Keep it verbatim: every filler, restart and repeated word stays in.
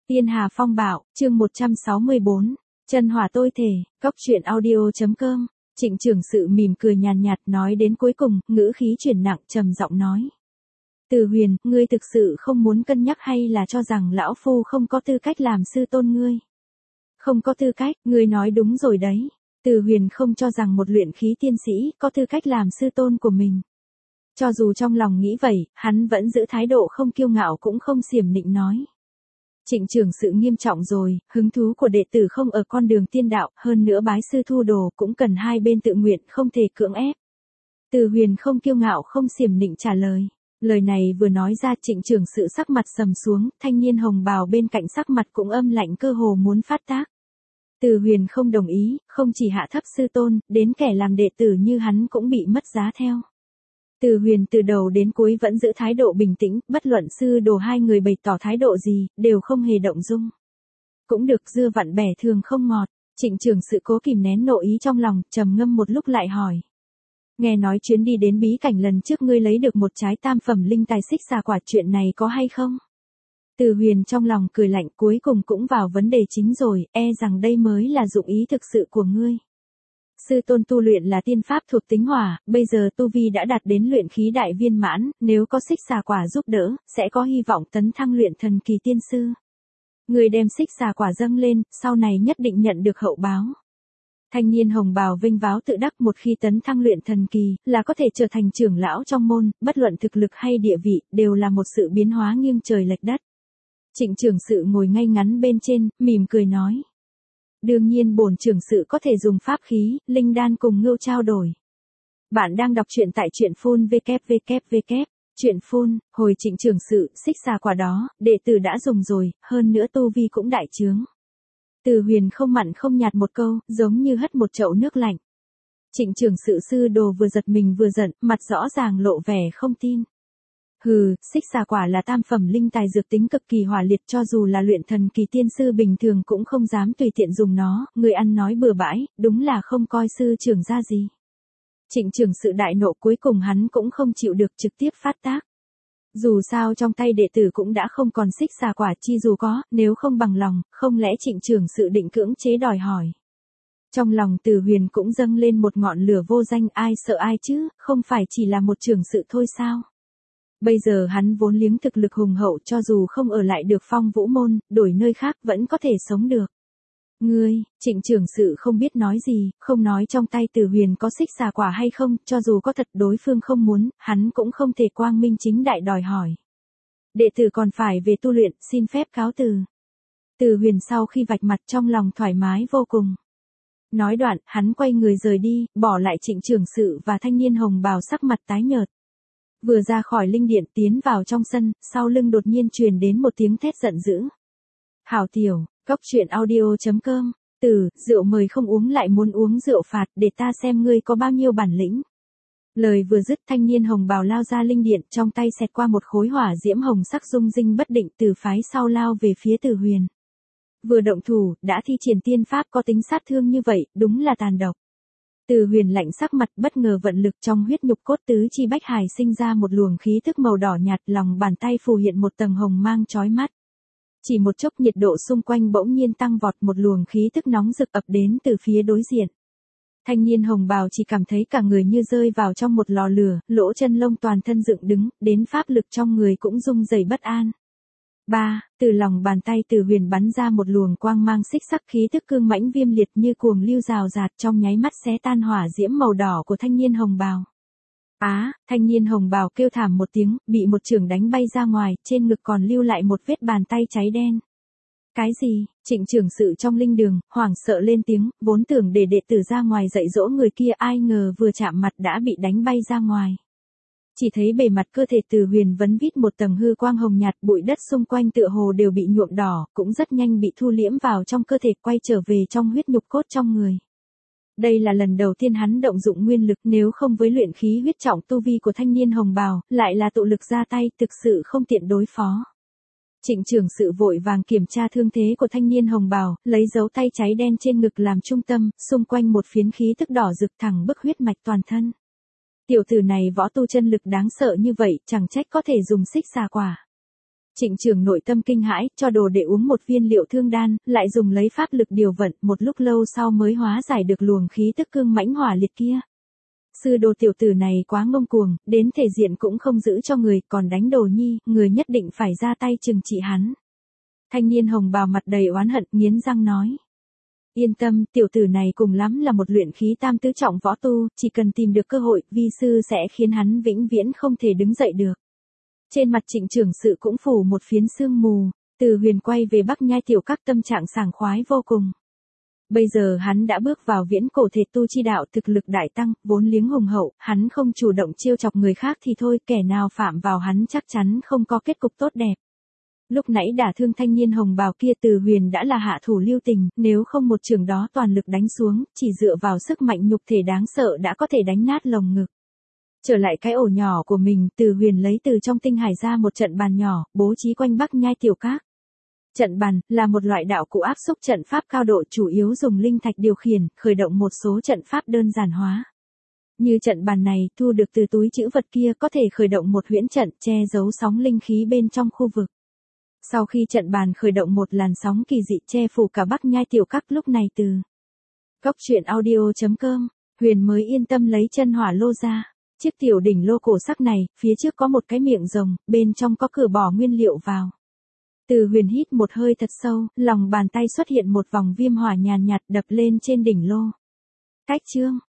Tiên Hà Phong Bạo, chương một trăm sáu mươi bốn, Chân Hỏa Tôi Thể, Cốc truyện audio.com. Trịnh trưởng sự mỉm cười nhàn nhạt nói đến cuối cùng, ngữ khí chuyển nặng trầm giọng nói. Từ Huyền, ngươi thực sự không muốn cân nhắc hay là cho rằng lão phu không có tư cách làm sư tôn ngươi? Không có tư cách, ngươi nói đúng rồi đấy. Từ Huyền không cho rằng một luyện khí tiên sĩ có tư cách làm sư tôn của mình. Cho dù trong lòng nghĩ vậy, hắn vẫn giữ thái độ không kiêu ngạo cũng không xiểm nịnh nói. Trịnh trưởng sự nghiêm trọng rồi, hứng thú của đệ tử không ở con đường tiên đạo, hơn nữa bái sư thu đồ cũng cần hai bên tự nguyện, không thể cưỡng ép. Từ Huyền không kiêu ngạo không xiểm nịnh trả lời. Lời này vừa nói ra, Trịnh trưởng sự sắc mặt sầm xuống, thanh niên hồng bào bên cạnh sắc mặt cũng âm lạnh cơ hồ muốn phát tác. Từ Huyền không đồng ý, không chỉ hạ thấp sư tôn, đến kẻ làm đệ tử như hắn cũng bị mất giá theo. Từ Huyền từ đầu đến cuối vẫn giữ thái độ bình tĩnh, bất luận sư đồ hai người bày tỏ thái độ gì, đều không hề động dung. Cũng được, dưa vặn bẻ thường không ngọt. Trịnh trưởng sự cố kìm nén nội ý trong lòng, trầm ngâm một lúc lại hỏi. Nghe nói chuyến đi đến bí cảnh lần trước ngươi lấy được một trái tam phẩm linh tài xích xà quả, chuyện này có hay không? Từ Huyền trong lòng cười lạnh, cuối cùng cũng vào vấn đề chính rồi, e rằng đây mới là dụng ý thực sự của ngươi. Sư tôn tu luyện là tiên pháp thuộc tính hỏa, bây giờ tu vi đã đạt đến luyện khí đại viên mãn, nếu có xích xà quả giúp đỡ, sẽ có hy vọng tấn thăng luyện thần kỳ tiên sư. Người đem xích xà quả dâng lên, sau này nhất định nhận được hậu báo. Thanh niên hồng bào vinh váo tự đắc, một khi tấn thăng luyện thần kỳ, là có thể trở thành trưởng lão trong môn, bất luận thực lực hay địa vị, đều là một sự biến hóa nghiêng trời lệch đất. Trịnh trưởng sự ngồi ngay ngắn bên trên, mỉm cười nói. Đương nhiên bổn trưởng sự có thể dùng pháp khí, linh đan cùng ngưu trao đổi. Bạn đang đọc truyện tại truyện phun www. Truyện phun, hồi Trịnh trưởng sự, xích xà quả đó, đệ tử đã dùng rồi, hơn nữa tu vi cũng đại chướng. Từ Huyền không mặn không nhạt một câu, giống như hất một chậu nước lạnh. Trịnh trưởng sự sư đồ vừa giật mình vừa giận, mặt rõ ràng lộ vẻ không tin. Hừ, xích xà quả là tam phẩm linh tài dược tính cực kỳ hỏa liệt, cho dù là luyện thần kỳ tiên sư bình thường cũng không dám tùy tiện dùng nó, người ăn nói bừa bãi, đúng là không coi sư trưởng ra gì. Trịnh trưởng sự đại nộ, cuối cùng hắn cũng không chịu được, trực tiếp phát tác. Dù sao trong tay đệ tử cũng đã không còn xích xà quả, chi dù có, nếu không bằng lòng, không lẽ trịnh trưởng sự định cưỡng chế đòi hỏi. Trong lòng Từ Huyền cũng dâng lên một ngọn lửa vô danh, ai sợ ai chứ, không phải chỉ là một trưởng sự thôi sao. Bây giờ hắn vốn liếng thực lực hùng hậu, cho dù không ở lại được Phong Vũ môn, đổi nơi khác vẫn có thể sống được. Ngươi, Trịnh trưởng sự không biết nói gì, không nói trong tay Từ Huyền có xích xà quả hay không, cho dù có thật đối phương không muốn, hắn cũng không thể quang minh chính đại đòi hỏi. Đệ tử còn phải về tu luyện, xin phép cáo từ. Từ Huyền sau khi vạch mặt trong lòng thoải mái vô cùng. Nói đoạn, hắn quay người rời đi, bỏ lại Trịnh trưởng sự và thanh niên hồng bào sắc mặt tái nhợt. Vừa ra khỏi linh điện tiến vào trong sân, sau lưng đột nhiên truyền đến một tiếng thét giận dữ. Hảo tiểu, Cốc truyện audio.com, từ, rượu mời không uống lại muốn uống rượu phạt, để ta xem ngươi có bao nhiêu bản lĩnh. Lời vừa dứt, thanh niên hồng bào lao ra linh điện, trong tay xẹt qua một khối hỏa diễm hồng sắc rung rinh bất định, từ phái sau lao về phía Từ Huyền. Vừa động thủ, đã thi triển tiên pháp có tính sát thương như vậy, đúng là tàn độc. Từ Huyền lạnh sắc mặt, bất ngờ vận lực trong huyết nhục cốt tứ chi bách hải sinh ra một luồng khí tức màu đỏ nhạt, lòng bàn tay phù hiện một tầng hồng mang chói mắt. Chỉ một chốc nhiệt độ xung quanh bỗng nhiên tăng vọt, một luồng khí tức nóng rực ập đến từ phía đối diện. Thanh niên hồng bào chỉ cảm thấy cả người như rơi vào trong một lò lửa, lỗ chân lông toàn thân dựng đứng, đến pháp lực trong người cũng rung rẩy bất an. Ba, từ lòng bàn tay Từ Huyền bắn ra một luồng quang mang xích sắc, khí tức cương mãnh viêm liệt như cuồng lưu rào rạt, trong nháy mắt xé tan hỏa diễm màu đỏ của thanh niên hồng bào. Á, à, thanh niên hồng bào kêu thảm một tiếng, bị một chưởng đánh bay ra ngoài, trên ngực còn lưu lại một vết bàn tay cháy đen. Cái gì? Trịnh trưởng sự trong linh đường, hoảng sợ lên tiếng, vốn tưởng để đệ tử ra ngoài dạy dỗ người kia, ai ngờ vừa chạm mặt đã bị đánh bay ra ngoài. Chỉ thấy bề mặt cơ thể Từ Huyền vấn vít một tầng hư quang hồng nhạt, bụi đất xung quanh tựa hồ đều bị nhuộm đỏ, cũng rất nhanh bị thu liễm vào trong cơ thể, quay trở về trong huyết nhục cốt trong người. Đây là lần đầu tiên hắn động dụng nguyên lực, nếu không với luyện khí huyết trọng tu vi của thanh niên hồng bào, lại là tụ lực ra tay, thực sự không tiện đối phó. Trịnh trưởng sự vội vàng kiểm tra thương thế của thanh niên hồng bào, lấy dấu tay cháy đen trên ngực làm trung tâm, xung quanh một phiến khí tức đỏ rực thẳng bức huyết mạch toàn thân. Tiểu tử này võ tu chân lực đáng sợ như vậy, chẳng trách có thể dùng xích xà quả. Trịnh trưởng nội tâm kinh hãi, cho đồ để uống một viên liệu thương đan, lại dùng lấy pháp lực điều vận, một lúc lâu sau mới hóa giải được luồng khí tức cương mãnh hỏa liệt kia. Sư đồ tiểu tử này quá ngông cuồng, đến thể diện cũng không giữ cho người, còn đánh đồ nhi, người nhất định phải ra tay trừng trị hắn. Thanh niên hồng bào mặt đầy oán hận, nghiến răng nói. Yên tâm, tiểu tử này cùng lắm là một luyện khí tam tứ trọng võ tu, chỉ cần tìm được cơ hội, vi sư sẽ khiến hắn vĩnh viễn không thể đứng dậy được. Trên mặt Trịnh trưởng sự cũng phủ một phiến sương mù, Từ Huyền quay về Bắc Nhai tiểu các tâm trạng sảng khoái vô cùng. Bây giờ hắn đã bước vào viễn cổ thể tu chi đạo, thực lực đại tăng, vốn liếng hùng hậu, hắn không chủ động chiêu chọc người khác thì thôi, kẻ nào phạm vào hắn chắc chắn không có kết cục tốt đẹp. Lúc nãy đả thương thanh niên hồng bào kia, Từ Huyền đã là hạ thủ lưu tình, nếu không một trường đó toàn lực đánh xuống, chỉ dựa vào sức mạnh nhục thể đáng sợ đã có thể đánh nát lồng ngực. Trở lại cái ổ nhỏ của mình, Từ Huyền lấy từ trong tinh hải ra một trận bàn nhỏ, bố trí quanh Bắc Nhai tiểu các. Trận bàn là một loại đạo cụ áp xúc trận pháp cao độ, chủ yếu dùng linh thạch điều khiển, khởi động một số trận pháp đơn giản hóa. Như trận bàn này, thu được từ túi trữ vật kia, có thể khởi động một huyễn trận che giấu sóng linh khí bên trong khu vực. Sau khi trận bàn khởi động, một làn sóng kỳ dị che phủ cả Bắc Nhai tiểu các. Lúc này từ Cốc truyện audio chấm com, Huyền mới yên tâm lấy chân hỏa lô ra. Chiếc tiểu đỉnh lô cổ sắc này, phía trước có một cái miệng rồng, bên trong có cửa bỏ nguyên liệu vào. Từ Huyền hít một hơi thật sâu, lòng bàn tay xuất hiện một vòng viêm hỏa nhàn nhạt đập lên trên đỉnh lô. Cách chương